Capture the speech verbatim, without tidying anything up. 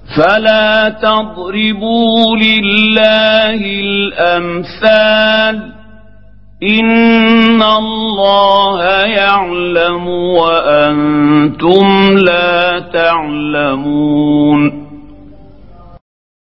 فلا تضربوا لله الأمثال إن الله يعلم وأنتم لا تعلمون